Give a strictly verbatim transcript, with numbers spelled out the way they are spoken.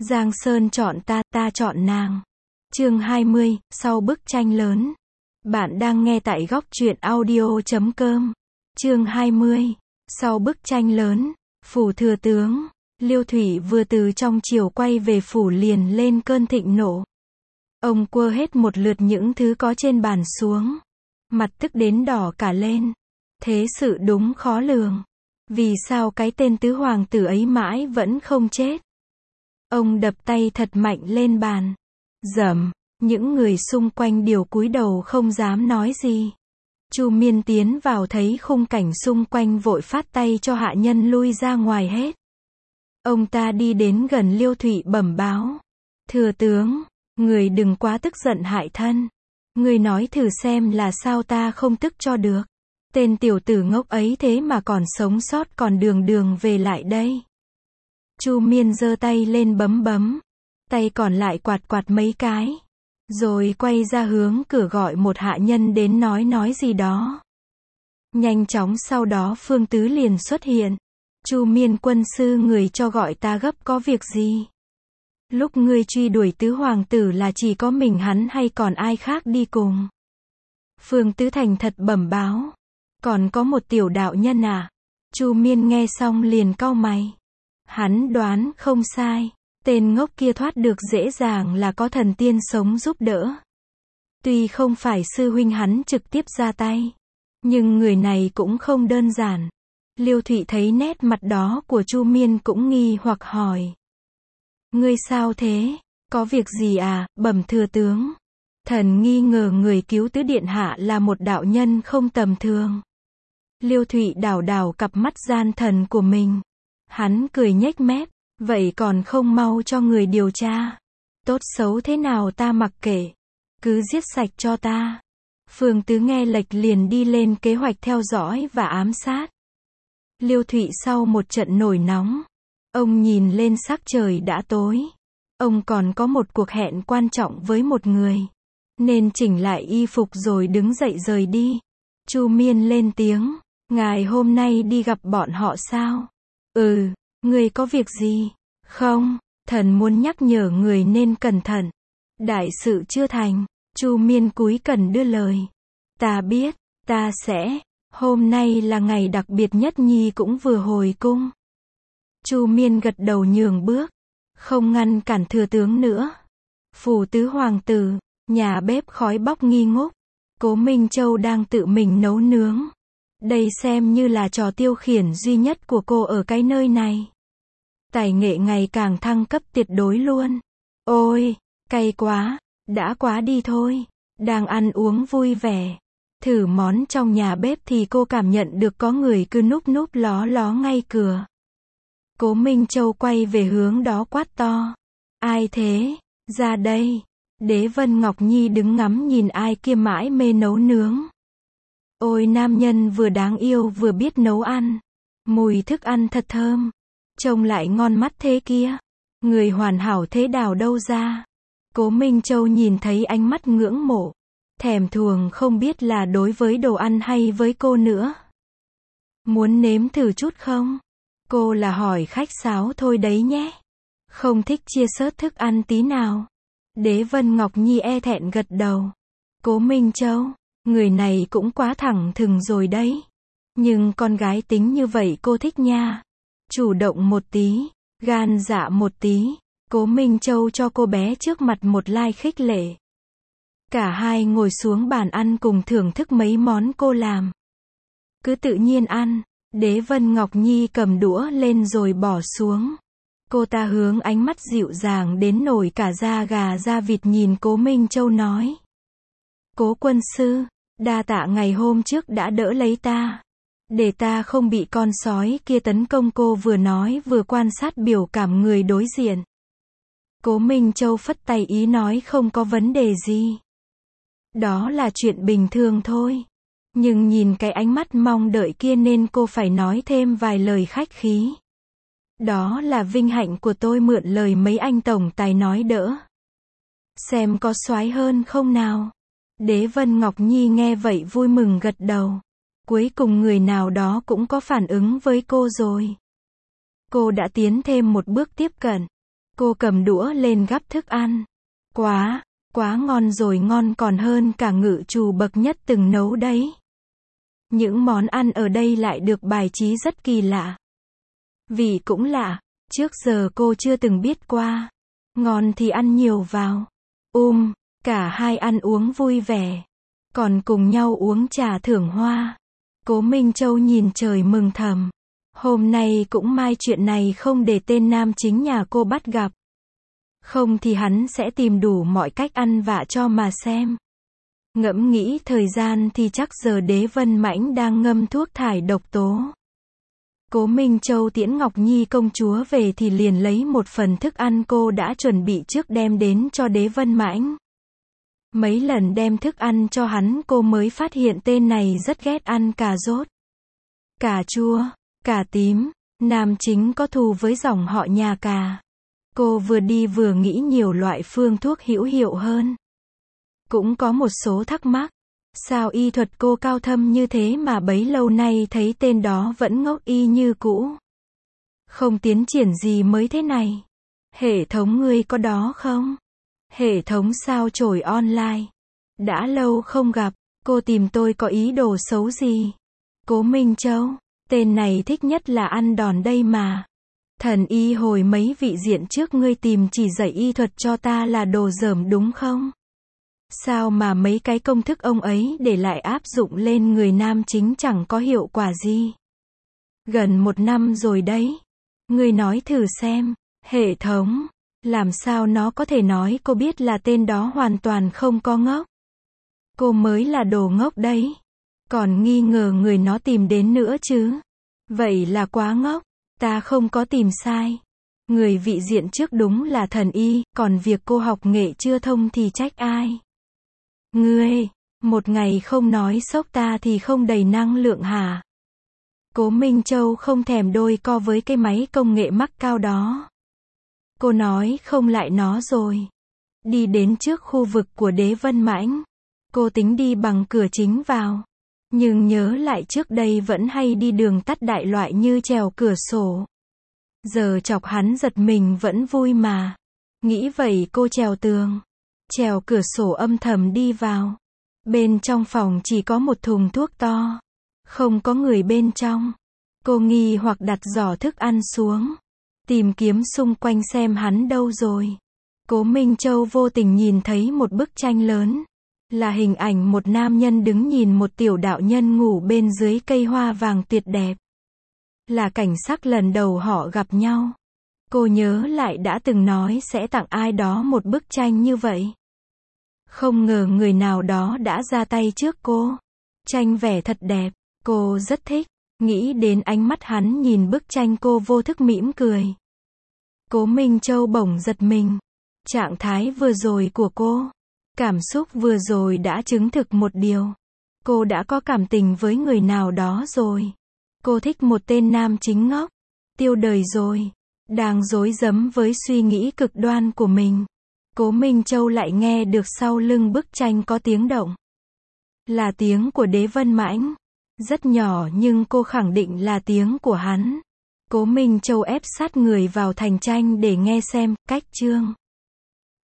Giang Sơn chọn ta, ta chọn nàng. Chương hai mươi, sau bức tranh lớn. Bạn đang nghe tại góc truyện audio chấm com. Chương hai mươi, sau bức tranh lớn. Phủ thừa tướng, Liêu Thủy vừa từ trong triều quay về phủ liền lên cơn thịnh nộ. Ông quơ hết một lượt những thứ có trên bàn xuống. Mặt tức đến đỏ cả lên. Thế sự đúng khó lường. Vì sao cái tên tứ hoàng tử ấy mãi vẫn không chết? Ông đập tay thật mạnh lên bàn. Dầm, những người xung quanh đều cúi đầu không dám nói gì. Chu Miên tiến vào thấy khung cảnh xung quanh vội phát tay cho hạ nhân lui ra ngoài hết. Ông ta đi đến gần Liêu Thụy bẩm báo. Thừa tướng, người đừng quá tức giận hại thân. Người nói thử xem là sao ta không tức cho được. Tên tiểu tử ngốc ấy thế mà còn sống sót còn đường đường về lại đây. Chu Miên giơ tay lên bấm bấm. Tay còn lại quạt quạt mấy cái. Rồi quay ra hướng cửa gọi một hạ nhân đến nói nói gì đó. Nhanh chóng sau đó Phương Tứ liền xuất hiện. Chu Miên quân sư, người cho gọi ta gấp có việc gì? Lúc ngươi truy đuổi tứ hoàng tử là chỉ có mình hắn hay còn ai khác đi cùng? Phương Tứ thành thật bẩm báo. Còn có một tiểu đạo nhân à? Chu Miên nghe xong liền cau mày. Hắn đoán không sai. Tên ngốc kia thoát được dễ dàng là có thần tiên sống giúp đỡ. Tuy không phải sư huynh hắn trực tiếp ra tay. Nhưng người này cũng không đơn giản. Liêu Thụy thấy nét mặt đó của Chu Miên cũng nghi hoặc hỏi. Ngươi sao thế? Có việc gì à, bẩm thừa tướng? Thần nghi ngờ người cứu tứ điện hạ là một đạo nhân không tầm thường. Liêu Thụy đảo đảo cặp mắt gian thần của mình. Hắn cười nhếch mép. Vậy còn không mau cho người điều tra. Tốt xấu thế nào ta mặc kệ. Cứ giết sạch cho ta. Phương Tứ nghe lệch liền đi lên kế hoạch theo dõi và ám sát. Liêu Thụy sau một trận nổi nóng. Ông nhìn lên sắc trời đã tối. Ông còn có một cuộc hẹn quan trọng với một người. Nên chỉnh lại y phục rồi đứng dậy rời đi. Chu Miên lên tiếng. Ngài hôm nay đi gặp bọn họ sao? Ừ. Người có việc gì? Không, thần muốn nhắc nhở người nên cẩn thận. Đại sự chưa thành. Chu Miên cúi cần đưa lời. Ta biết, ta sẽ. Hôm nay là ngày đặc biệt nhất, nhi cũng vừa hồi cung. Chu Miên gật đầu nhường bước. Không ngăn cản thừa tướng nữa. Phủ tứ hoàng tử, nhà bếp khói bốc nghi ngút. Cố Minh Châu đang tự mình nấu nướng. Đây xem như là trò tiêu khiển duy nhất của cô ở cái nơi này. Tài nghệ ngày càng thăng cấp tuyệt đối luôn. Ôi, cay quá, đã quá đi thôi. Đang ăn uống vui vẻ. Thử món trong nhà bếp thì cô cảm nhận được có người cứ núp núp ló ló ngay cửa. Cố Minh Châu quay về hướng đó quát to. Ai thế? Ra đây. Đế Vân Ngọc Nhi đứng ngắm nhìn ai kia mãi mê nấu nướng. Ôi nam nhân vừa đáng yêu vừa biết nấu ăn. Mùi thức ăn thật thơm. Trông lại ngon mắt thế kia. Người hoàn hảo thế đào đâu ra. Cố Minh Châu nhìn thấy ánh mắt ngưỡng mộ. Thèm thuồng không biết là đối với đồ ăn hay với cô nữa. Muốn nếm thử chút không? Cô là hỏi khách sáo thôi đấy nhé. Không thích chia sớt thức ăn tí nào. Đế Vân Ngọc Nhi e thẹn gật đầu. Cố Minh Châu, người này cũng quá thẳng thừng rồi đấy. Nhưng con gái tính như vậy cô thích nha. Chủ động một tí, gan dạ một tí. Cố Minh Châu cho cô bé trước mặt một like khích lệ. Cả hai ngồi xuống bàn ăn cùng thưởng thức mấy món cô làm. Cứ tự nhiên ăn. Đế Vân Ngọc Nhi cầm đũa lên rồi bỏ xuống. Cô ta hướng ánh mắt dịu dàng đến nổi cả da gà da vịt nhìn Cố Minh Châu nói. Cố quân sư, đa tạ ngày hôm trước đã đỡ lấy ta. Để ta không bị con sói kia tấn công, cô vừa nói vừa quan sát biểu cảm người đối diện. Cố Minh Châu phất tay ý nói không có vấn đề gì. Đó là chuyện bình thường thôi. Nhưng nhìn cái ánh mắt mong đợi kia nên cô phải nói thêm vài lời khách khí. Đó là vinh hạnh của tôi, mượn lời mấy anh tổng tài nói đỡ. Xem có soái hơn không nào? Đế Vân Ngọc Nhi nghe vậy vui mừng gật đầu. Cuối cùng người nào đó cũng có phản ứng với cô rồi. Cô đã tiến thêm một bước tiếp cận. Cô cầm đũa lên gắp thức ăn. Quá, quá ngon rồi, ngon còn hơn cả ngự trù bậc nhất từng nấu đấy. Những món ăn ở đây lại được bài trí rất kỳ lạ. Vị cũng lạ, trước giờ cô chưa từng biết qua. Ngon thì ăn nhiều vào. Um, cả hai ăn uống vui vẻ. Còn cùng nhau uống trà thưởng hoa. Cố Minh Châu nhìn trời mừng thầm. Hôm nay cũng may chuyện này không để tên nam chính nhà cô bắt gặp. Không thì hắn sẽ tìm đủ mọi cách ăn vạ cho mà xem. Ngẫm nghĩ thời gian thì chắc giờ Đế Vân Mãnh đang ngâm thuốc thải độc tố. Cố Minh Châu tiễn Ngọc Nhi công chúa về thì liền lấy một phần thức ăn cô đã chuẩn bị trước đem đến cho Đế Vân Mãnh. Mấy lần đem thức ăn cho hắn cô mới phát hiện tên này rất ghét ăn cà rốt, cà chua, cà tím. Nam chính có thù với dòng họ nhà Cà. Cô vừa đi vừa nghĩ nhiều loại phương thuốc hữu hiệu hơn. Cũng có một số thắc mắc. Sao y thuật cô cao thâm như thế mà bấy lâu nay thấy tên đó vẫn ngốc y như cũ. Không tiến triển gì mới thế này. Hệ thống ngươi có đó không? Hệ thống sao chổi online. Đã lâu không gặp, cô tìm tôi có ý đồ xấu gì? Cố Minh Châu, tên này thích nhất là ăn đòn đây mà. Thần y hồi mấy vị diện trước ngươi tìm chỉ dạy y thuật cho ta là đồ dởm đúng không? Sao mà mấy cái công thức ông ấy để lại áp dụng lên người nam chính chẳng có hiệu quả gì? Gần một năm rồi đấy. Ngươi nói thử xem, hệ thống, làm sao nó có thể nói cô biết là tên đó hoàn toàn không có ngốc? Cô mới là đồ ngốc đấy. Còn nghi ngờ người nó tìm đến nữa chứ. Vậy là quá ngốc. Ta không có tìm sai. Người vị diện trước đúng là thần y, còn việc cô học nghệ chưa thông thì trách ai? Ngươi, một ngày không nói sốc ta thì không đầy năng lượng hả? Cố Minh Châu không thèm đôi co với cái máy công nghệ mắc cao đó. Cô nói không lại nó rồi. Đi đến trước khu vực của Đế Vân Mãnh. Cô tính đi bằng cửa chính vào. Nhưng nhớ lại trước đây vẫn hay đi đường tắt đại loại như trèo cửa sổ. Giờ chọc hắn giật mình vẫn vui mà. Nghĩ vậy cô trèo tường. Trèo cửa sổ âm thầm đi vào. Bên trong phòng chỉ có một thùng thuốc to. Không có người bên trong. Cô nghi hoặc đặt giỏ thức ăn xuống. Tìm kiếm xung quanh xem hắn đâu rồi. Cố Minh Châu vô tình nhìn thấy một bức tranh lớn. Là hình ảnh một nam nhân đứng nhìn một tiểu đạo nhân ngủ bên dưới cây hoa vàng tuyệt đẹp. Là cảnh sắc lần đầu họ gặp nhau. Cô nhớ lại đã từng nói sẽ tặng ai đó một bức tranh như vậy. Không ngờ người nào đó đã ra tay trước cô. Tranh vẽ thật đẹp, cô rất thích. Nghĩ đến ánh mắt hắn nhìn bức tranh cô vô thức mỉm cười. Cố Minh Châu bỗng giật mình. Trạng thái vừa rồi của cô, cảm xúc vừa rồi đã chứng thực một điều. Cô đã có cảm tình với người nào đó rồi. Cô thích một tên nam chính ngốc. Tiêu đời rồi. Đang rối rắm với suy nghĩ cực đoan của mình. Cố Minh Châu lại nghe được sau lưng bức tranh có tiếng động. Là tiếng của Đế Vân Mãnh. Rất nhỏ nhưng cô khẳng định là tiếng của hắn. Cố Minh Châu ép sát người vào thành tranh để nghe xem, cách chương.